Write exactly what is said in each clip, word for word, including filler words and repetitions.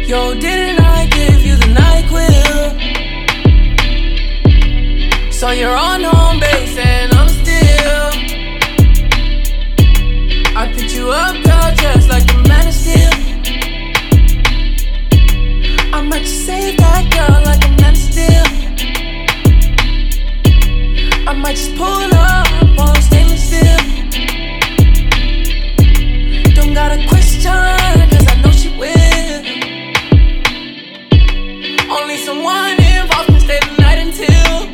Yo, didn't I give you the NyQuil? So you're on home base and I'm still. I picked you up, girl, just like a man of steel. I might just save that girl like a man of steel. I might just pull up on stainless steel. Don't got a question, cause I know she will. Only someone involved can stay the night until.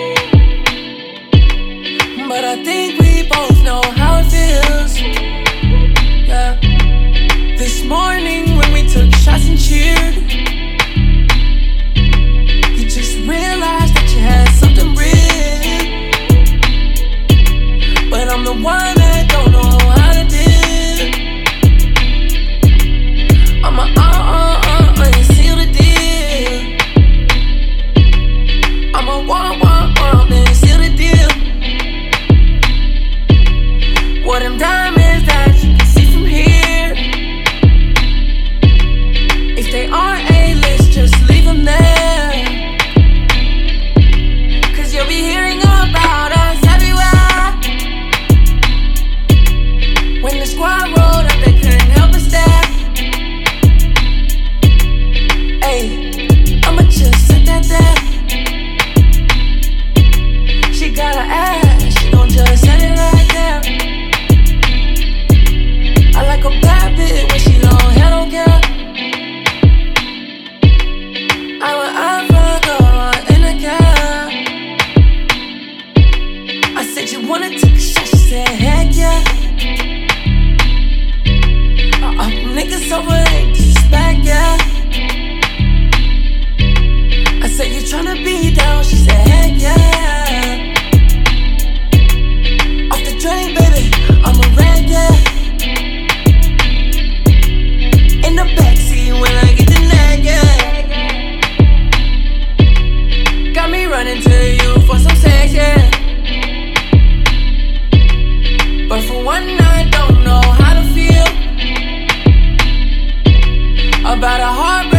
But I think we both know how it feels. Yeah. This morning when we took shots and cheered, you just realized that you had something real. But I'm the one that don't know how to deal. I'm a uh-uh-uh, and you seal the deal. I'm a wah-wah-wah, and you seal the deal. What them diamonds that you can see from here, if they aren't A-list, just leave them there. Cause you'll be hearing about us everywhere. When the squad rolled up, they couldn't help us there. Ayy, I'ma just set that there. She got an ass, she gon' just set it right there. I like a bad bitch when she long hair, don't care. I would ever go in a cab. I said you wanna take a shot, she said heck yeah. Uh-uh, niggas over ain't just back, yeah. I said you tryna be down, she said heck yeah. Off the drain, baby, I'm a red, yeah. In the backseat when I get the neck, yeah. Got me running to you for some sex, yeah. But for one night, don't know how to feel about a heart.